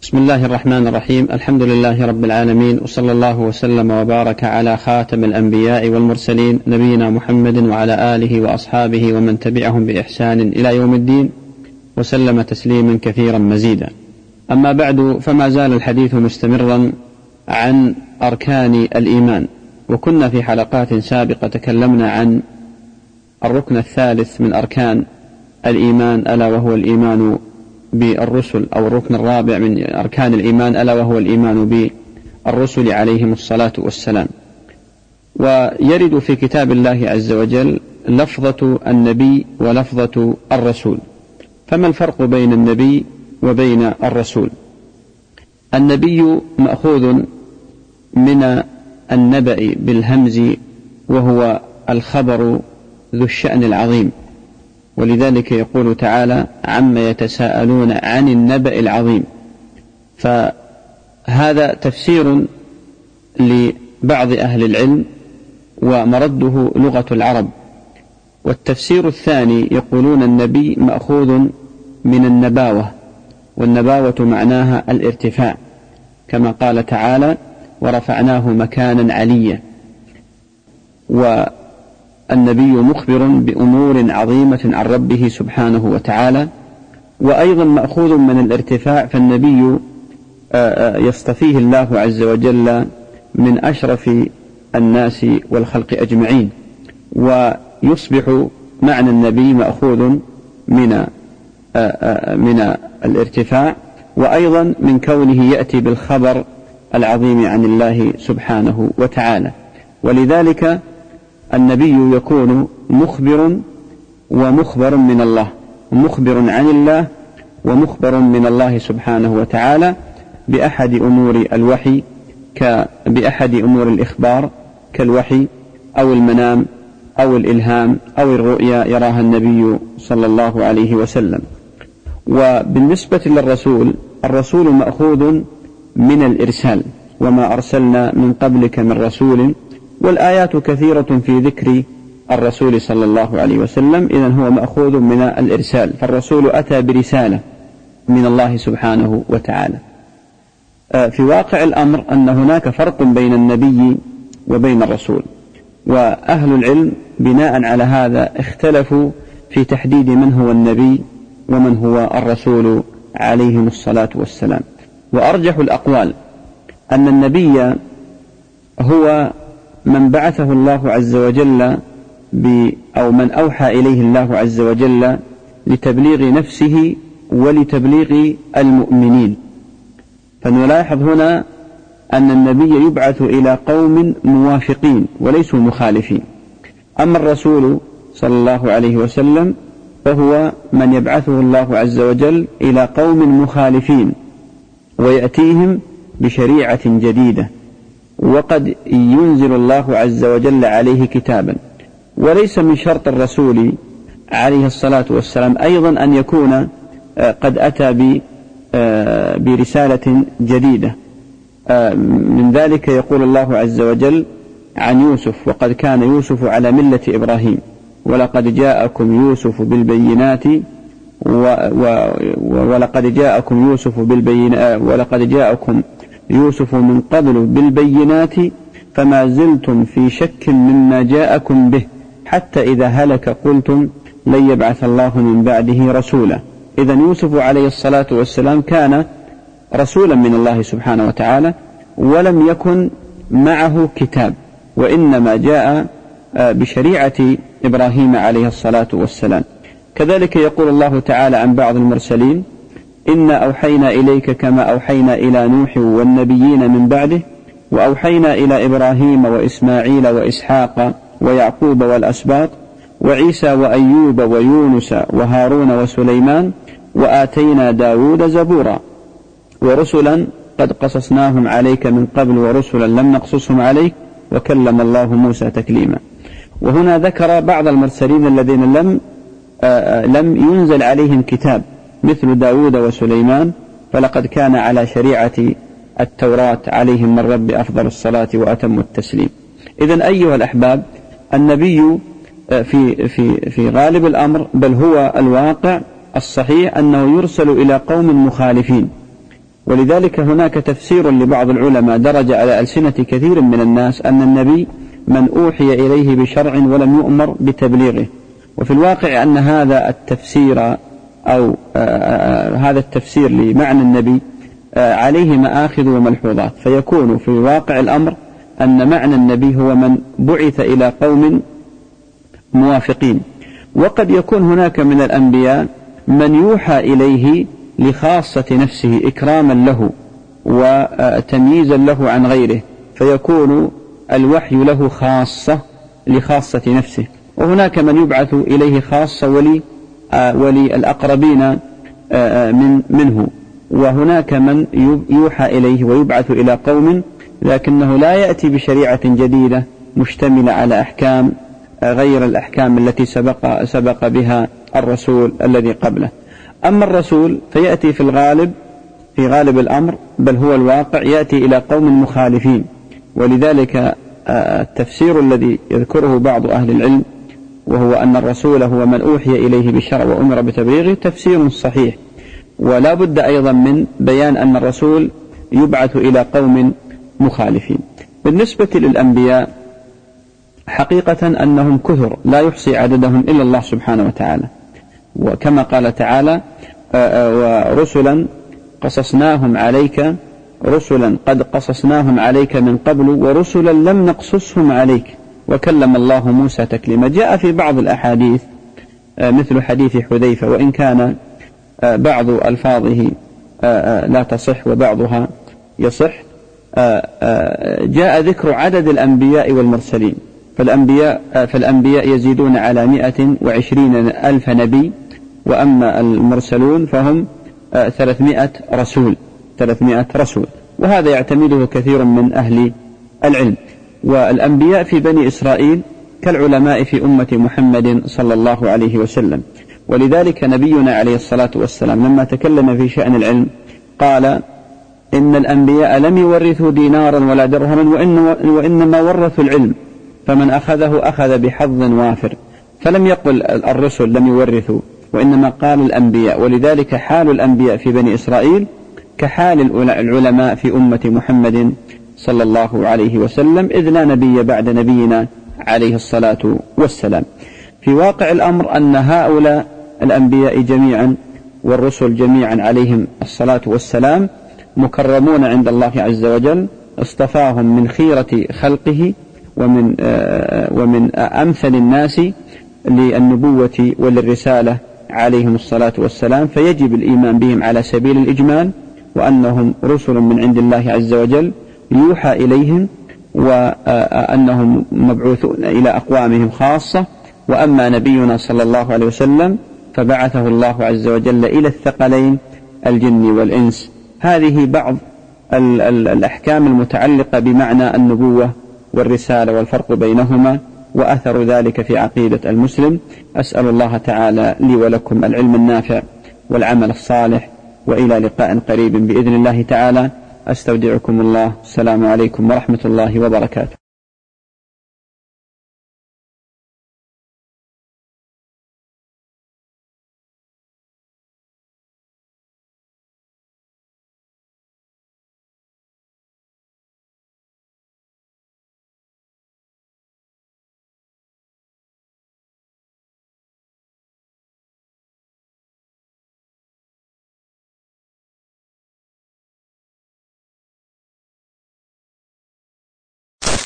بسم الله الرحمن الرحيم. الحمد لله رب العالمين، وصلى الله وسلم وبارك على خاتم الأنبياء والمرسلين نبينا محمد وعلى آله وأصحابه ومن تبعهم بإحسان إلى يوم الدين، وسلم تسليما كثيرا مزيدا. أما بعد، فما زال الحديث مستمرا عن أركان الإيمان، وكنا في حلقات سابقة تكلمنا عن الركن الثالث من أركان الإيمان، ألا وهو الإيمان بالرسل، أو الركن الرابع من أركان الإيمان، ألا وهو الإيمان بالرسل عليهم الصلاة والسلام. ويرد في كتاب الله عز وجل لفظة النبي ولفظة الرسول. فما الفرق بين النبي وبين الرسول؟ النبي مأخوذ من النبأ بالهمز، وهو الخبر ذو الشأن العظيم، ولذلك يقول تعالى: عما يتساءلون عن النبأ العظيم. فهذا تفسير لبعض أهل العلم، ومرده لغة العرب. والتفسير الثاني يقولون النبي مأخوذ من النباوة، والنباوة معناها الارتفاع، كما قال تعالى: ورفعناه مكانا عليا. والنبي مخبر بأمور عظيمة عن ربه سبحانه وتعالى. وأيضا مأخوذ من الارتفاع، فالنبي يصطفيه الله عز وجل من أشرف الناس والخلق أجمعين، ويصبح معنى النبي مأخوذ من الارتفاع، وأيضا من كونه يأتي بالخبر العظيم عن الله سبحانه وتعالى. ولذلك النبي يكون مخبر ومخبر من الله، مخبر عن الله ومخبر من الله سبحانه وتعالى بأحد أمور الوحي، بأحد أمور الإخبار كالوحي أو المنام أو الإلهام أو الرؤيا يراها النبي صلى الله عليه وسلم. وبالنسبة للرسول، الرسول مأخوذ من الإرسال، وما أرسلنا من قبلك من رسول، والآيات كثيرة في ذكر الرسول صلى الله عليه وسلم. إذن هو مأخوذ من الإرسال، فالرسول أتى برسالة من الله سبحانه وتعالى. في واقع الأمر أن هناك فرق بين النبي وبين الرسول، وأهل العلم بناء على هذا اختلفوا في تحديد من هو النبي ومن هو الرسول عليهم الصلاة والسلام. وأرجح الأقوال أن النبي هو من بعثه الله عز وجل أو من أوحى إليه الله عز وجل لتبليغ نفسه ولتبليغ المؤمنين. فنلاحظ هنا أن النبي يبعث إلى قوم موافقين وليسوا مخالفين. أما الرسول صلى الله عليه وسلم فهو من يبعثه الله عز وجل إلى قوم مخالفين، ويأتيهم بشريعة جديدة، وقد ينزل الله عز وجل عليه كتابا. وليس من شرط الرسول عليه الصلاة والسلام أيضا أن يكون قد أتى برسالة جديدة. من ذلك يقول الله عز وجل عن يوسف: وقد كان يوسف على ملة إبراهيم ولقد جاءكم يوسف بالبينات ولقد جاءكم يوسف من قبل بالبينات فما زلتم في شك مما جاءكم به حتى إذا هلك قلتم لن يبعث الله من بعده رسولا. إذن يوسف عليه الصلاة والسلام كان رسولا من الله سبحانه وتعالى، ولم يكن معه كتاب، وإنما جاء بشريعة إبراهيم عليه الصلاة والسلام. كذلك يقول الله تعالى عن بعض المرسلين: إنا أوحينا إليك كما أوحينا إلى نوح والنبيين من بعده، وأوحينا إلى إبراهيم وإسماعيل وإسحاق ويعقوب والأسباط وعيسى وأيوب ويونس وهارون وسليمان، وآتينا داود زبورا، ورسلا قد قصصناهم عليك من قبل ورسلا لم نقصصهم عليك، وكلم الله موسى تكليما. وهنا ذكر بعض المرسلين الذين لم ينزل عليهم كتاب مثل داود وسليمان، فلقد كان على شريعة التوراة عليهم من رب أفضل الصلاة وأتم التسليم. إذن أيها الأحباب، النبي في غالب الأمر، بل هو الواقع الصحيح، أنه يرسل إلى قوم مخالفين، ولذلك هناك تفسير لبعض العلماء درج على ألسنة كثير من الناس أن النبي من أوحي إليه بشرع ولم يؤمر بتبليغه، وفي الواقع أن هذا التفسير أو هذا التفسير لمعنى النبي عليه مآخذ وملحوظات، فيكون في واقع الأمر أن معنى النبي هو من بعث إلى قوم موافقين. وقد يكون هناك من الأنبياء من يوحى إليه لخاصة نفسه إكراما له وتمييزا له عن غيره، فيكون الوحي له خاصة لخاصة نفسه. وهناك من يبعث إليه خاصة وللأقربين منه، وهناك من يوحى إليه ويبعث إلى قوم لكنه لا يأتي بشريعة جديدة مشتملة على أحكام غير الأحكام التي سبق بها الرسول الذي قبله. أما الرسول فيأتي في غالب الأمر، بل هو الواقع، يأتي إلى قوم مخالفين. ولذلك التفسير الذي يذكره بعض أهل العلم وهو أن الرسول هو من أوحي إليه بشرع وأمر بتبليغه تفسير صحيح، ولا بد أيضا من بيان أن الرسول يبعث إلى قوم مخالفين. بالنسبة للأنبياء حقيقة أنهم كثر لا يحصي عددهم إلا الله سبحانه وتعالى، وكما قال تعالى ورسلا قد قصصناهم عليك من قبل ورسلا لم نقصصهم عليك وكلم الله موسى تكليما. جاء في بعض الأحاديث مثل حديث حذيفة، وإن كان بعض ألفاظه لا تصح وبعضها يصح، جاء ذكر عدد الأنبياء والمرسلين، فالأنبياء يزيدون على 120,000 نبي، وأما المرسلون فهم 300 رسول، وهذا يعتمده كثير من أهل العلم. والأنبياء في بني إسرائيل كالعلماء في أمة محمد صلى الله عليه وسلم. ولذلك نبينا عليه الصلاة والسلام لما تكلم في شأن العلم قال إن الأنبياء لم يورثوا دينارا ولا درهما وإنما ورثوا العلم، فمن أخذه أخذ بحظ وافر. فلم يقل الرسل لم يورثوا، وإنما قال الأنبياء. ولذلك حال الأنبياء في بني إسرائيل كحال العلماء في أمة محمد صلى الله عليه وسلم، إذ لا نبي بعد نبينا عليه الصلاة والسلام. في واقع الأمر أن هؤلاء الأنبياء جميعا والرسل جميعا عليهم الصلاة والسلام مكرمون عند الله عز وجل، اصطفاهم من خيرة خلقه ومن أمثل الناس للنبوة وللرسالة عليهم الصلاة والسلام، فيجب الإيمان بهم على سبيل الإجمال، وأنهم رسل من عند الله عز وجل يوحى إليهم، وأنهم مبعوثون إلى أقوامهم خاصة. وأما نبينا صلى الله عليه وسلم فبعثه الله عز وجل إلى الثقلين الجن والإنس. هذه بعض الأحكام المتعلقة بمعنى النبوة والرسالة والفرق بينهما وأثر ذلك في عقيدة المسلم. أسأل الله تعالى لي ولكم العلم النافع والعمل الصالح، وإلى لقاء قريب بإذن الله تعالى. أستودعكم الله. السلام عليكم ورحمة الله وبركاته.